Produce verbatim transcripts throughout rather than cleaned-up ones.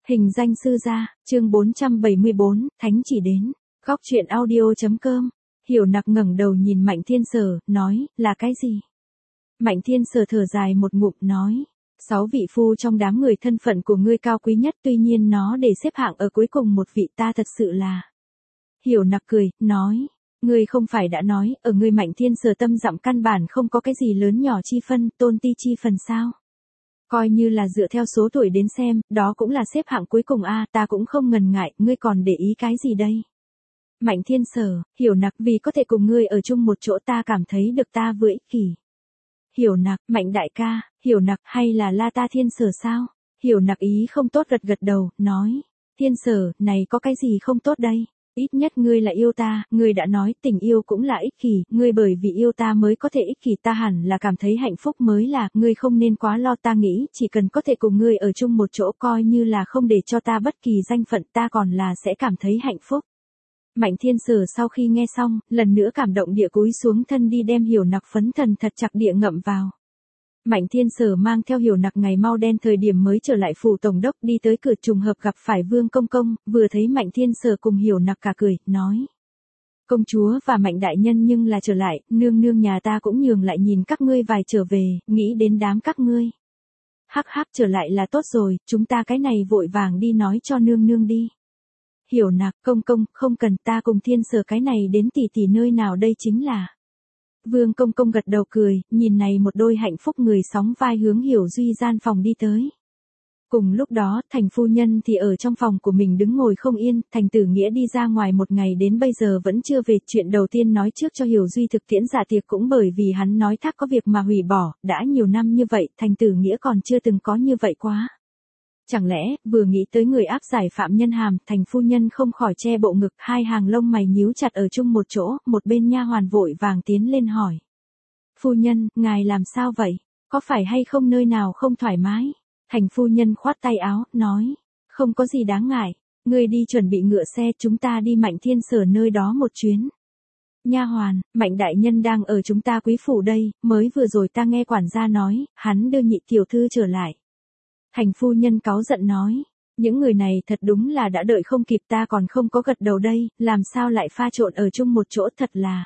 Hình danh sư gia, chương bốn trăm bảy mươi bốn, Thánh chỉ đến. Góc truyện audio.com. Hiểu Nặc ngẩng đầu nhìn Mạnh Thiên Sở, nói, là cái gì? Mạnh Thiên Sở thở dài một ngụm, nói, sáu vị phu trong đám người thân phận của ngươi cao quý nhất, tuy nhiên nó để xếp hạng ở cuối cùng một vị, ta thật sự là. Hiểu Nặc cười, nói, ngươi không phải đã nói, ở ngươi Mạnh Thiên Sở tâm dặm căn bản không có cái gì lớn nhỏ chi phân, tôn ti chi phần sao? Coi như là dựa theo số tuổi đến xem, đó cũng là xếp hạng cuối cùng a, ta cũng không ngần ngại, ngươi còn để ý cái gì đây? Mạnh Thiên Sở, Hiểu Nặc, vì có thể cùng ngươi ở chung một chỗ ta cảm thấy được ta vừa ích kỷ. Hiểu Nặc, Mạnh đại ca, Hiểu Nặc, hay là La ta Thiên Sở sao? Hiểu Nặc ý không tốt gật gật đầu, nói, Thiên Sở, này có cái gì không tốt đây? Ít nhất ngươi là yêu ta, ngươi đã nói tình yêu cũng là ích kỷ, ngươi bởi vì yêu ta mới có thể ích kỷ, ta hẳn là cảm thấy hạnh phúc mới là, ngươi không nên quá lo, ta nghĩ chỉ cần có thể cùng ngươi ở chung một chỗ coi như là không để cho ta bất kỳ danh phận, ta còn là sẽ cảm thấy hạnh phúc. Mạnh Thiên Sở sau khi nghe xong, lần nữa cảm động địa cúi xuống thân đi đem Hiểu Nặc phấn thần thật chặt địa ngậm vào. Mạnh Thiên Sở mang theo Hiểu Nặc ngày mau đen thời điểm mới trở lại phủ tổng đốc, đi tới cửa trùng hợp gặp phải Vương Công Công, vừa thấy Mạnh Thiên Sở cùng Hiểu Nặc cả cười, nói. Công chúa và Mạnh đại nhân nhưng là trở lại, nương nương nhà ta cũng nhường lại nhìn các ngươi vài trở về, nghĩ đến đám các ngươi. Hắc hắc, trở lại là tốt rồi, chúng ta cái này vội vàng đi nói cho nương nương đi. Hiểu Nặc, Công Công, không cần, ta cùng Thiên Sở cái này đến tỷ tỷ nơi nào đây chính là. Vương Công Công gật đầu cười, nhìn này một đôi hạnh phúc người sóng vai hướng Hiểu Duy gian phòng đi tới. Cùng lúc đó, Thành phu nhân thì ở trong phòng của mình đứng ngồi không yên, Thành Tử Nghĩa đi ra ngoài một ngày đến bây giờ vẫn chưa về, chuyện đầu tiên nói trước cho Hiểu Duy thực tiễn dạ tiệc cũng bởi vì hắn nói thác có việc mà hủy bỏ, đã nhiều năm như vậy, Thành Tử Nghĩa còn chưa từng có như vậy quá. Chẳng lẽ, vừa nghĩ tới người áp giải phạm nhân hàm, Thành phu nhân không khỏi che bộ ngực, hai hàng lông mày nhíu chặt ở chung một chỗ, một bên nha hoàn vội vàng tiến lên hỏi. Phu nhân, ngài làm sao vậy? Có phải hay không nơi nào không thoải mái? Thành phu nhân khoát tay áo, nói, không có gì đáng ngại, ngươi đi chuẩn bị ngựa xe, chúng ta đi Mạnh Thiên Sở nơi đó một chuyến. Nha hoàn, Mạnh đại nhân đang ở chúng ta quý phủ đây, mới vừa rồi ta nghe quản gia nói, hắn đưa nhị tiểu thư trở lại. Thành phu nhân cáu giận nói, những người này thật đúng là đã đợi không kịp, ta còn không có gật đầu đây, làm sao lại pha trộn ở chung một chỗ, thật là.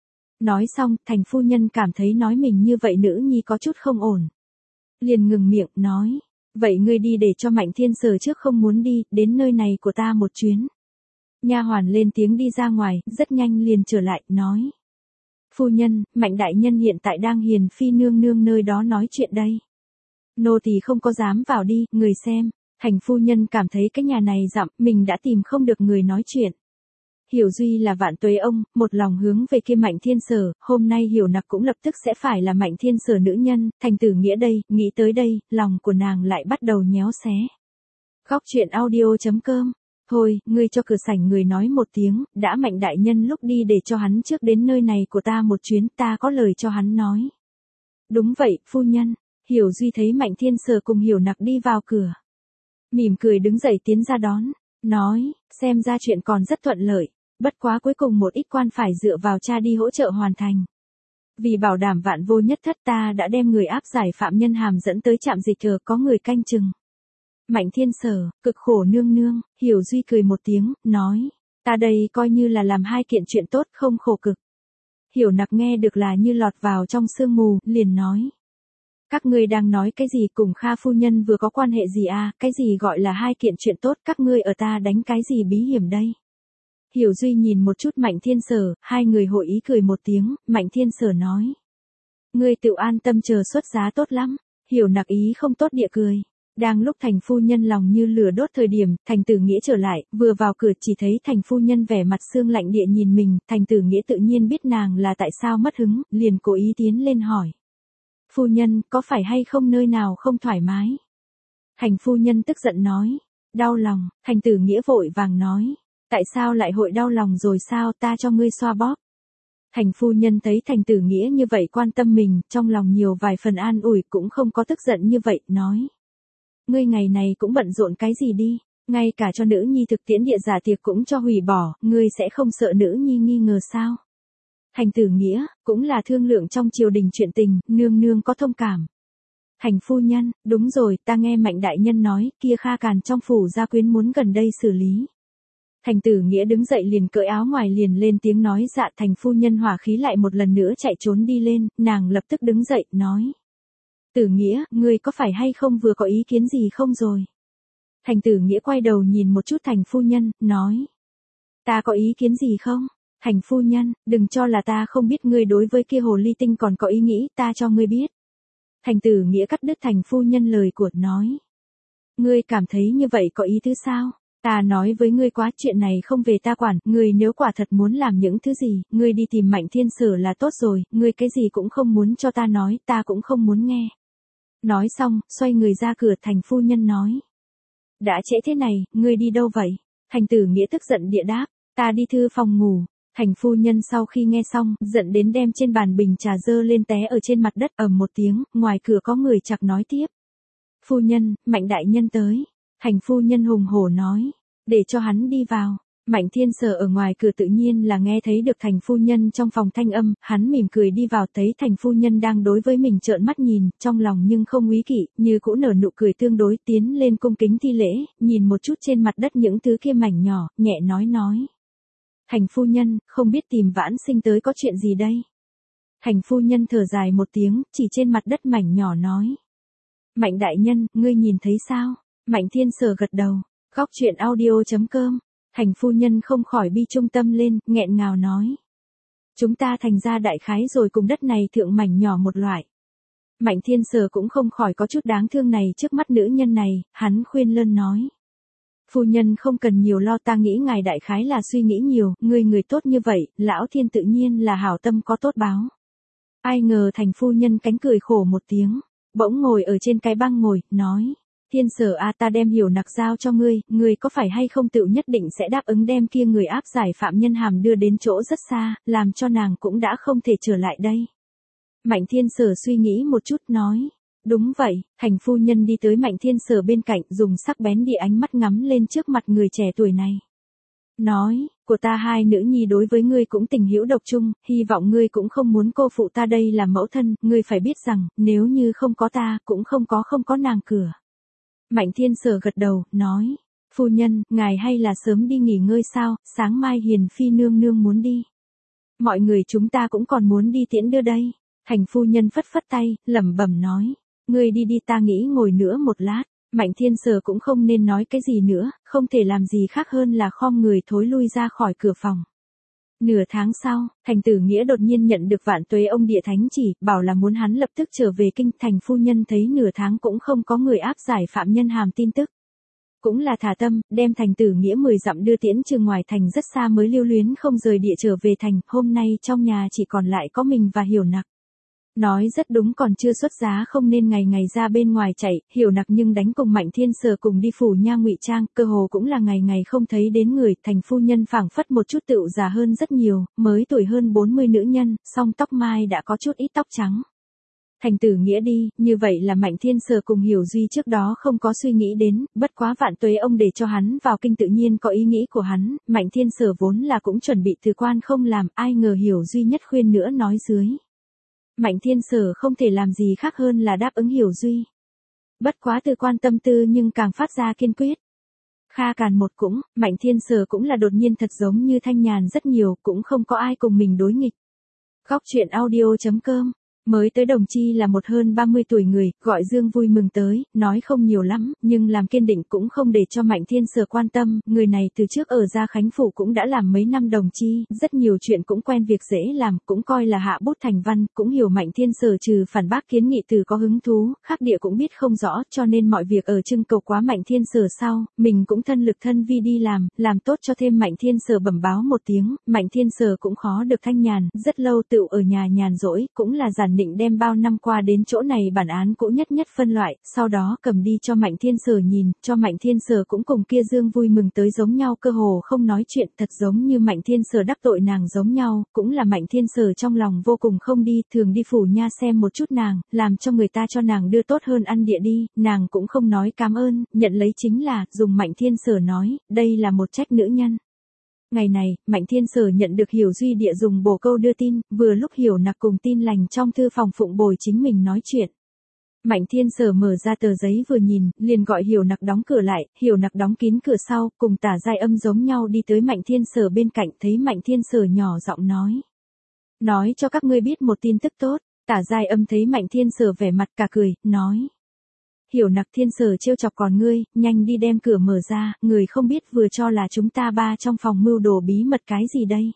Nói xong, Thành phu nhân cảm thấy nói mình như vậy nữ nhi có chút không ổn. Liền ngừng miệng, nói, vậy ngươi đi để cho Mạnh Thiên Sở trước không muốn đi, đến nơi này của ta một chuyến. Nha hoàn lên tiếng đi ra ngoài, rất nhanh liền trở lại, nói. Phu nhân, Mạnh đại nhân hiện tại đang hiền phi nương nương nơi đó nói chuyện đây. Nô tỳ không có dám vào đi, người xem. Thành phu nhân cảm thấy cái nhà này dặm, mình đã tìm không được người nói chuyện. Hiểu Duy là vạn tuế ông, một lòng hướng về kia Mạnh Thiên Sở, hôm nay Hiểu Nặc cũng lập tức sẽ phải là Mạnh Thiên Sở nữ nhân, Thành Tử Nghĩa đây, nghĩ tới đây, lòng của nàng lại bắt đầu nhéo xé. Góc truyện audio.com. Thôi, ngươi cho cửa sảnh người nói một tiếng, đã Mạnh đại nhân lúc đi để cho hắn trước đến nơi này của ta một chuyến, ta có lời cho hắn nói. Đúng vậy, phu nhân. Hiểu Duy thấy Mạnh Thiên Sở cùng Hiểu Nặc đi vào cửa. Mỉm cười đứng dậy tiến ra đón, nói, xem ra chuyện còn rất thuận lợi, bất quá cuối cùng một ít quan phải dựa vào cha đi hỗ trợ hoàn thành. Vì bảo đảm vạn vô nhất thất ta đã đem người áp giải phạm nhân hàm dẫn tới trạm dịch chờ có người canh chừng. Mạnh Thiên Sở, cực khổ nương nương, Hiểu Duy cười một tiếng, nói, ta đây coi như là làm hai kiện chuyện tốt không khổ cực. Hiểu Nặc nghe được là như lọt vào trong sương mù, liền nói. Các ngươi đang nói cái gì, cùng Kha phu nhân vừa có quan hệ gì à, cái gì gọi là hai kiện chuyện tốt, các ngươi ở ta đánh cái gì bí hiểm đây? Hiểu Duy nhìn một chút Mạnh Thiên Sở, hai người hội ý cười một tiếng, Mạnh Thiên Sở nói. Ngươi tự an tâm chờ xuất giá tốt lắm, Hiểu Nặc ý không tốt địa cười. Đang lúc Thành phu nhân lòng như lửa đốt thời điểm, Thành Tử Nghĩa trở lại, vừa vào cửa chỉ thấy Thành phu nhân vẻ mặt sương lạnh địa nhìn mình, Thành Tử Nghĩa tự nhiên biết nàng là tại sao mất hứng, liền cố ý tiến lên hỏi. Phu nhân, có phải hay không nơi nào không thoải mái? Thành phu nhân tức giận nói. Đau lòng, Thành Tử Nghĩa vội vàng nói. Tại sao lại hội đau lòng rồi sao, ta cho ngươi xoa bóp. Thành phu nhân thấy Thành Tử Nghĩa như vậy quan tâm mình, trong lòng nhiều vài phần an ủi, cũng không có tức giận như vậy, nói. Ngươi ngày này cũng bận rộn cái gì đi, ngay cả cho nữ nhi thực tiễn địa giả tiệc cũng cho hủy bỏ, ngươi sẽ không sợ nữ nhi nghi ngờ sao? Thành Tử Nghĩa, cũng là thương lượng trong triều đình chuyện tình, nương nương có thông cảm. Thành phu nhân, đúng rồi, ta nghe Mạnh đại nhân nói, kia Kha Càn trong phủ gia quyến muốn gần đây xử lý. Thành Tử Nghĩa đứng dậy liền cởi áo ngoài liền lên tiếng nói dạ. Thành phu nhân hỏa khí lại một lần nữa chạy trốn đi lên, nàng lập tức đứng dậy, nói. Tử Nghĩa, ngươi có phải hay không vừa có ý kiến gì không rồi? Thành Tử Nghĩa quay đầu nhìn một chút Thành phu nhân, nói. Ta có ý kiến gì không? Thành phu nhân, đừng cho là ta không biết ngươi đối với kia hồ ly tinh còn có ý nghĩ, ta cho ngươi biết. Thành Tử Nghĩa cắt đứt Thành phu nhân lời của, nói. Ngươi cảm thấy như vậy có ý tứ sao? Ta nói với ngươi quá, chuyện này không về ta quản, ngươi nếu quả thật muốn làm những thứ gì, ngươi đi tìm Mạnh Thiên Sở là tốt rồi, ngươi cái gì cũng không muốn cho ta nói, ta cũng không muốn nghe. Nói xong, xoay người ra cửa. Thành phu nhân nói. Đã trễ thế này, ngươi đi đâu vậy? Thành Tử Nghĩa tức giận địa đáp, ta đi thư phòng ngủ. Thành phu nhân sau khi nghe xong, giận đến đem trên bàn bình trà dơ lên té ở trên mặt đất, ầm một tiếng, ngoài cửa có người chạc nói tiếp. Phu nhân, Mạnh đại nhân tới. Thành phu nhân hùng hổ nói, để cho hắn đi vào. Mạnh Thiên Sở ở ngoài cửa tự nhiên là nghe thấy được Thành phu nhân trong phòng thanh âm, hắn mỉm cười đi vào, thấy Thành phu nhân đang đối với mình trợn mắt nhìn, trong lòng nhưng không úy kỵ, như cũ nở nụ cười tương đối, tiến lên cung kính thi lễ, nhìn một chút trên mặt đất những thứ kia mảnh nhỏ, nhẹ nói nói. Thành phu nhân, không biết tìm Vãn Sinh tới có chuyện gì đây? Thành phu nhân thở dài một tiếng, chỉ trên mặt đất mảnh nhỏ nói. Mạnh đại nhân, ngươi nhìn thấy sao? Mạnh Thiên Sở gật đầu. Góc truyện audio chấm com. Thành phu nhân không khỏi bi trung tâm lên, nghẹn ngào nói. Chúng ta thành ra đại khái rồi cùng đất này thượng mảnh nhỏ một loại. Mạnh Thiên Sở cũng không khỏi có chút đáng thương này trước mắt nữ nhân này, hắn khuyên lơn nói. Phu nhân không cần nhiều lo, ta nghĩ ngài đại khái là suy nghĩ nhiều, người người tốt như vậy, lão thiên tự nhiên là hảo tâm có tốt báo. Ai ngờ Thành phu nhân cánh cười khổ một tiếng, bỗng ngồi ở trên cái băng ngồi, nói. Thiên Sở a, ta đem Hiểu Nặc giao cho ngươi, ngươi có phải hay không tự nhất định sẽ đáp ứng đem kia người áp giải phạm nhân hàm đưa đến chỗ rất xa, làm cho nàng cũng đã không thể trở lại đây. Mạnh Thiên Sở suy nghĩ một chút nói. Đúng vậy. Thành phu nhân đi tới Mạnh Thiên Sở bên cạnh, dùng sắc bén địa ánh mắt ngắm lên trước mặt người trẻ tuổi này. Nói, của ta hai nữ nhi đối với ngươi cũng tình hữu độc chung, hy vọng ngươi cũng không muốn cô phụ ta đây làm mẫu thân, ngươi phải biết rằng, nếu như không có ta, cũng không có không có nàng cửa. Mạnh Thiên Sở gật đầu, nói, phu nhân, ngài hay là sớm đi nghỉ ngơi sao, sáng mai Hiền Phi nương nương muốn đi. Mọi người chúng ta cũng còn muốn đi tiễn đưa đây. Thành phu nhân phất phất tay, lẩm bẩm nói, ngươi đi đi, ta nghĩ ngồi nữa một lát. Mạnh Thiên Sở cũng không nên nói cái gì nữa, không thể làm gì khác hơn là khom người thối lui ra khỏi cửa phòng. Nửa tháng sau, Thành Tử Nghĩa đột nhiên nhận được Vạn Tuế ông địa thánh chỉ, bảo là muốn hắn lập tức trở về kinh. Thành phu nhân thấy nửa tháng cũng không có người áp giải phạm nhân hàm tin tức. Cũng là thả tâm, đem Thành Tử Nghĩa mười dặm đưa tiễn trường ngoài thành rất xa mới lưu luyến không rời địa trở về thành, hôm nay trong nhà chỉ còn lại có mình và Hiểu Nặc. Nói rất đúng, còn chưa xuất giá không nên ngày ngày ra bên ngoài chạy, Hiểu Nặc nhưng đánh cùng Mạnh Thiên Sở cùng đi phủ nha ngụy trang, cơ hồ cũng là ngày ngày không thấy đến người. Thành phu nhân phảng phất một chút tựu già hơn rất nhiều, mới tuổi hơn bốn mươi nữ nhân, song tóc mai đã có chút ít tóc trắng. Thành Tử Nghĩa đi, như vậy là Mạnh Thiên Sở cùng Hiểu Duy trước đó không có suy nghĩ đến, bất quá Vạn Tuế ông để cho hắn vào kinh tự nhiên có ý nghĩ của hắn, Mạnh Thiên Sở vốn là cũng chuẩn bị từ quan không làm, ai ngờ Hiểu Duy nhất khuyên nữa nói dưới. Mạnh Thiên Sở không thể làm gì khác hơn là đáp ứng Hiểu Duy. Bất quá từ quan tâm tư nhưng càng phát ra kiên quyết. Kha Càn một cũng, Mạnh Thiên Sở cũng là đột nhiên thật giống như thanh nhàn rất nhiều, cũng không có ai cùng mình đối nghịch. Góc truyện audio chấm com. Mới tới đồng chi là một hơn ba mươi tuổi người, gọi Dương vui mừng tới, nói không nhiều lắm, nhưng làm kiên định cũng không để cho Mạnh Thiên Sở quan tâm, người này từ trước ở Gia Khánh Phủ cũng đã làm mấy năm đồng chi, rất nhiều chuyện cũng quen việc dễ làm, cũng coi là hạ bút thành văn, cũng hiểu Mạnh Thiên Sở trừ phản bác kiến nghị từ có hứng thú, khác địa cũng biết không rõ, cho nên mọi việc ở trưng cầu quá Mạnh Thiên Sở sau, mình cũng thân lực thân vi đi làm, làm tốt cho thêm Mạnh Thiên Sở bẩm báo một tiếng, Mạnh Thiên Sở cũng khó được thanh nhàn, rất lâu tựu ở nhà nhàn rỗi, cũng là giản định đem bao năm qua đến chỗ này bản án cũ nhất nhất phân loại, sau đó cầm đi cho Mạnh Thiên Sở nhìn, cho Mạnh Thiên Sở cũng cùng kia Dương vui mừng tới giống nhau, cơ hồ không nói chuyện, thật giống như Mạnh Thiên Sở đắc tội nàng giống nhau, cũng là Mạnh Thiên Sở trong lòng vô cùng không đi, thường đi phủ nha xem một chút nàng, làm cho người ta cho nàng đưa tốt hơn ăn địa đi, nàng cũng không nói cảm ơn, nhận lấy chính là, dùng Mạnh Thiên Sở nói, đây là một trách nữ nhân. Ngày này, Mạnh Thiên Sở nhận được Hiểu Duy địa dùng bổ câu đưa tin, vừa lúc Hiểu Nặc cùng Tin Lành trong thư phòng phụng bồi chính mình nói chuyện. Mạnh Thiên Sở mở ra tờ giấy vừa nhìn, liền gọi Hiểu Nặc đóng cửa lại, Hiểu Nặc đóng kín cửa sau, cùng Tả Giai Âm giống nhau đi tới Mạnh Thiên Sở bên cạnh, thấy Mạnh Thiên Sở nhỏ giọng nói. Nói cho các ngươi biết một tin tức tốt, Tả Giai Âm thấy Mạnh Thiên Sở vẻ mặt cả cười, nói. Hiểu Nặc, Thiên Sở trêu chọc còn ngươi, nhanh đi đem cửa mở ra, người không biết vừa cho là chúng ta ba trong phòng mưu đồ bí mật cái gì đây.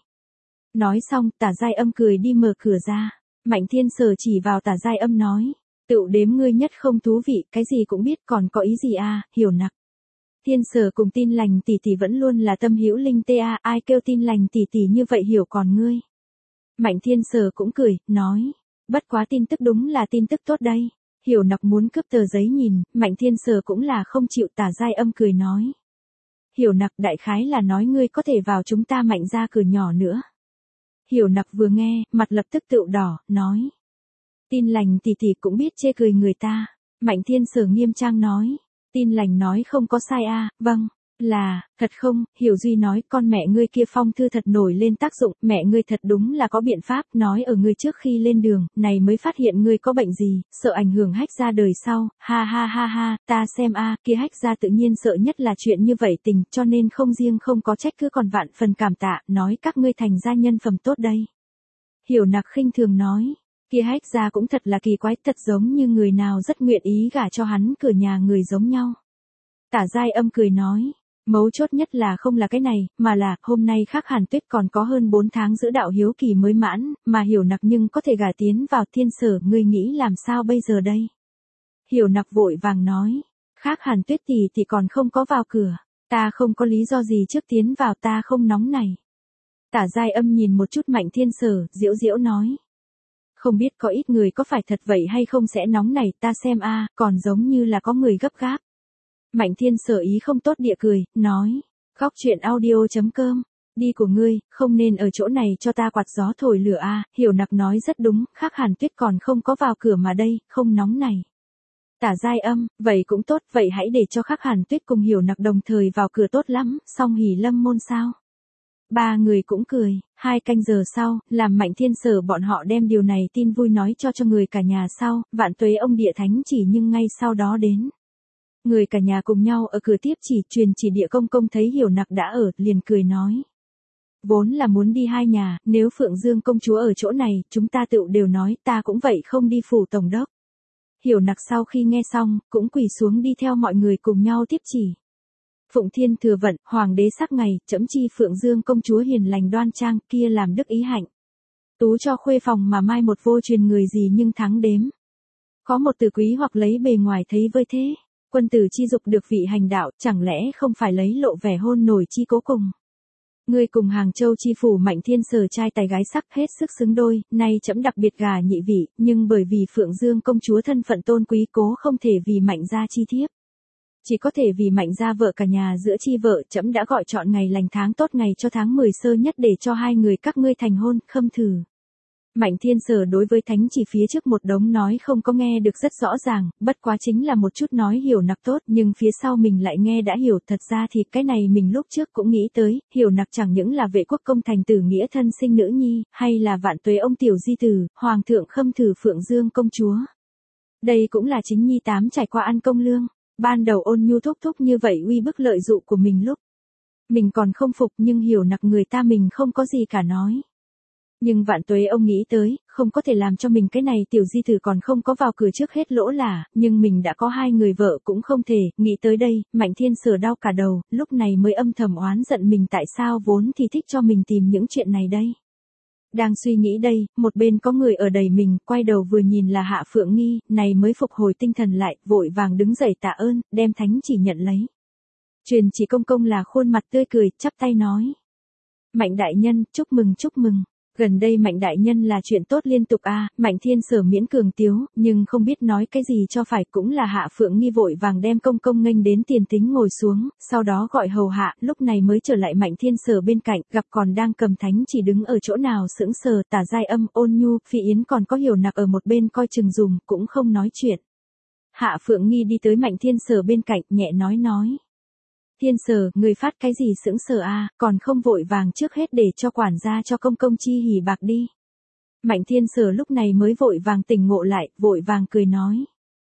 Nói xong, Tả Giai Âm cười đi mở cửa ra, Mạnh Thiên Sở chỉ vào Tả Giai Âm nói. Tựu đếm ngươi nhất không thú vị, cái gì cũng biết còn có ý gì à, Hiểu Nặc. Thiên Sở cùng Tin Lành tỷ tỷ vẫn luôn là tâm hữu linh tê a, ai kêu Tin Lành tỷ tỷ như vậy hiểu còn ngươi. Mạnh Thiên Sở cũng cười, nói, bất quá tin tức đúng là tin tức tốt đây. Hiểu Nặc muốn cướp tờ giấy nhìn, Mạnh Thiên Sở cũng là không chịu. Tả Giai Âm cười nói. Hiểu Nặc, đại khái là nói ngươi có thể vào chúng ta Mạnh ra cửa nhỏ nữa. Hiểu Nặc vừa nghe, mặt lập tức tựu đỏ, nói. Tin Lành tỷ tỷ cũng biết chê cười người ta. Mạnh Thiên Sở nghiêm trang nói. Tin Lành nói không có sai a, à, vâng, là, thật không, Hiểu Duy nói con mẹ ngươi kia phong thư thật nổi lên tác dụng, mẹ ngươi thật đúng là có biện pháp, nói ở ngươi trước khi lên đường, này mới phát hiện ngươi có bệnh gì, sợ ảnh hưởng Hách gia đời sau, ha ha ha ha, ta xem a, kia Hách gia tự nhiên sợ nhất là chuyện như vậy tình, cho nên không riêng không có trách cứ còn vạn phần cảm tạ, nói các ngươi thành gia nhân phẩm tốt đây. Hiểu Nặc khinh thường nói. Kia Hách gia cũng thật là kỳ quái, thật giống như người nào rất nguyện ý gả cho hắn cửa nhà người giống nhau. Tả Giai Âm cười nói, mấu chốt nhất là không là cái này, mà là, hôm nay Khắc Hàn Tuyết còn có hơn bốn tháng giữ đạo hiếu kỳ mới mãn, mà Hiểu Nặc nhưng có thể gả tiến vào Thiên Sở, ngươi nghĩ làm sao bây giờ đây? Hiểu Nặc vội vàng nói, Khắc Hàn Tuyết tỷ thì còn không có vào cửa, ta không có lý do gì trước tiến vào, ta không nóng này. Tả Giai Âm nhìn một chút Mạnh Thiên Sở, diễu diễu nói. Không biết có ít người có phải thật vậy hay không sẽ nóng này, ta xem a, còn giống như là có người gấp gáp. Mạnh Thiên Sở ý không tốt địa cười, nói, góc chuyện audio chấm com, đi của ngươi, không nên ở chỗ này cho ta quạt gió thổi lửa a. Hiểu Nặc nói rất đúng, Khắc Hàn Tuyết còn không có vào cửa mà đây, không nóng này. Tả Giai Âm, vậy cũng tốt, vậy hãy để cho Khắc Hàn Tuyết cùng Hiểu Nặc đồng thời vào cửa tốt lắm, xong hỉ lâm môn sao. Ba người cũng cười, hai canh giờ sau, làm Mạnh Thiên Sở bọn họ đem điều này tin vui nói cho cho người cả nhà sau, vạn tuế ông địa thánh chỉ nhưng ngay sau đó đến. Người cả nhà cùng nhau ở cửa tiếp chỉ, truyền chỉ địa công công thấy Hiểu Nặc đã ở, liền cười nói. Vốn là muốn đi hai nhà, nếu Phượng Dương công chúa ở chỗ này, chúng ta tựu đều nói, ta cũng vậy không đi phủ tổng đốc. Hiểu Nặc sau khi nghe xong, cũng quỳ xuống đi theo mọi người cùng nhau tiếp chỉ. Phụng Thiên thừa vận, hoàng đế sắc ngày, trẫm chi Phượng Dương công chúa hiền lành đoan trang, kia làm đức ý hạnh. Tú cho khuê phòng mà mai một vô truyền người gì nhưng thắng đếm. Có một từ quý hoặc lấy bề ngoài thấy vơi thế. Quân tử chi dục được vị hành đạo, chẳng lẽ không phải lấy lộ vẻ hôn nổi chi cố cùng. Ngươi cùng Hàng Châu chi phủ Mạnh Thiên Sở trai tài gái sắc hết sức xứng đôi, nay trẫm đặc biệt gà nhị vị, nhưng bởi vì Phượng Dương công chúa thân phận tôn quý cố không thể vì Mạnh gia chi thiếp. Chỉ có thể vì Mạnh gia vợ cả nhà giữa chi vợ, trẫm đã gọi chọn ngày lành tháng tốt ngày cho tháng mười sơ nhất để cho hai người các ngươi thành hôn, khâm thử. Mạnh Thiên Sở đối với thánh chỉ phía trước một đống nói không có nghe được rất rõ ràng, bất quá chính là một chút nói Hiểu Nặc tốt, nhưng phía sau mình lại nghe đã hiểu, thật ra thì cái này mình lúc trước cũng nghĩ tới, Hiểu Nặc chẳng những là vệ quốc công thành tử nghĩa thân sinh nữ nhi, hay là vạn tuế ông tiểu di tử, hoàng thượng khâm thử Phượng Dương công chúa. Đây cũng là chính nhi tám trải qua ăn công lương, ban đầu ôn nhu thúc thúc như vậy uy bức lợi dụ của mình lúc. Mình còn không phục nhưng Hiểu Nặc người ta mình không có gì cả nói. Nhưng vạn tuế ông nghĩ tới, không có thể làm cho mình cái này tiểu di tử còn không có vào cửa trước hết lỗ là, nhưng mình đã có hai người vợ cũng không thể, nghĩ tới đây, Mạnh Thiên Sở đau cả đầu, lúc này mới âm thầm oán giận mình tại sao vốn thì thích cho mình tìm những chuyện này đây. Đang suy nghĩ đây, một bên có người ở đầy mình, quay đầu vừa nhìn là Hạ Phượng Nghi, này mới phục hồi tinh thần lại, vội vàng đứng dậy tạ ơn, đem thánh chỉ nhận lấy. Truyền chỉ công công là khuôn mặt tươi cười, chắp tay nói. Mạnh đại nhân, chúc mừng chúc mừng. Gần đây Mạnh đại nhân là chuyện tốt liên tục a. À, Mạnh Thiên Sở miễn cường tiếu, nhưng không biết nói cái gì cho phải, cũng là Hạ Phượng Nghi vội vàng đem công công nghênh đến tiền tính ngồi xuống, sau đó gọi hầu hạ, lúc này mới trở lại Mạnh Thiên Sở bên cạnh, gặp còn đang cầm thánh chỉ đứng ở chỗ nào sững sờ, Tả Giai Âm, Ôn Nhu, Phi Yến còn có Hiểu Nặc ở một bên coi chừng dùm, cũng không nói chuyện. Hạ Phượng Nghi đi tới Mạnh Thiên Sở bên cạnh, nhẹ nói nói. Thiên Sở, người phát cái gì sững sờ a, à, còn không vội vàng trước hết để cho quản gia cho công công chi hỉ bạc đi. Mạnh Thiên Sở lúc này mới vội vàng tỉnh ngộ lại, vội vàng cười nói.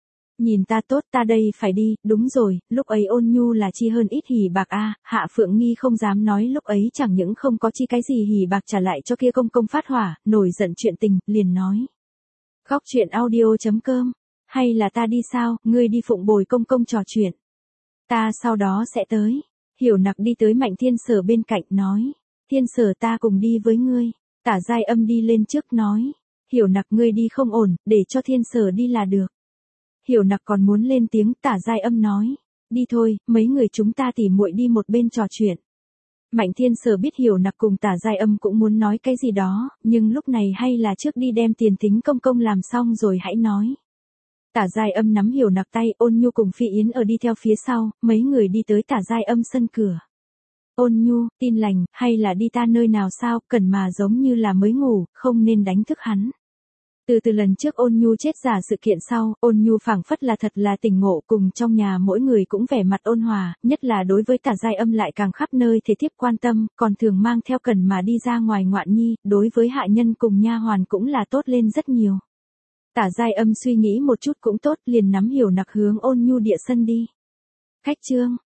Nhìn ta tốt, ta đây phải đi, đúng rồi, lúc ấy Ôn Nhu là chi hơn ít hỉ bạc a. Hạ Phượng Nghi không dám nói lúc ấy chẳng những không có chi cái gì hỉ bạc trả lại cho kia công công phát hỏa, nổi giận chuyện tình, liền nói. Góc chuyện audio.com, hay là ta đi sao, ngươi đi phụng bồi công công trò chuyện. Ta sau đó sẽ tới. Hiểu Nặc đi tới Mạnh Thiên Sở bên cạnh nói. Thiên Sở ta cùng đi với ngươi. Tả Giai Âm đi lên trước nói. Hiểu Nặc ngươi đi không ổn, để cho Thiên Sở đi là được. Hiểu Nặc còn muốn lên tiếng, Tả Giai Âm nói. Đi thôi, mấy người chúng ta tỉ muội đi một bên trò chuyện. Mạnh Thiên Sở biết Hiểu Nặc cùng Tả Giai Âm cũng muốn nói cái gì đó, nhưng lúc này hay là trước đi đem tiền tính công công làm xong rồi hãy nói. Tả Giai Âm nắm Hiểu Nặc tay, Ôn Nhu cùng Phi Yến ở đi theo phía sau, mấy người đi tới Tả Giai Âm sân cửa. Ôn Nhu, tin lành, hay là đi ta nơi nào sao, cần mà giống như là mới ngủ, không nên đánh thức hắn. Từ từ lần trước Ôn Nhu chết giả sự kiện sau, Ôn Nhu phảng phất là thật là tỉnh ngộ, cùng trong nhà mỗi người cũng vẻ mặt ôn hòa, nhất là đối với Tả Giai Âm lại càng khắp nơi thể tiếp quan tâm, còn thường mang theo cần mà đi ra ngoài ngoạn nhi, đối với hạ nhân cùng nha hoàn cũng là tốt lên rất nhiều. Tả Giai Âm suy nghĩ một chút cũng tốt, liền nắm Hiểu Nặc hướng Ôn Nhu địa sân đi. Khách trương,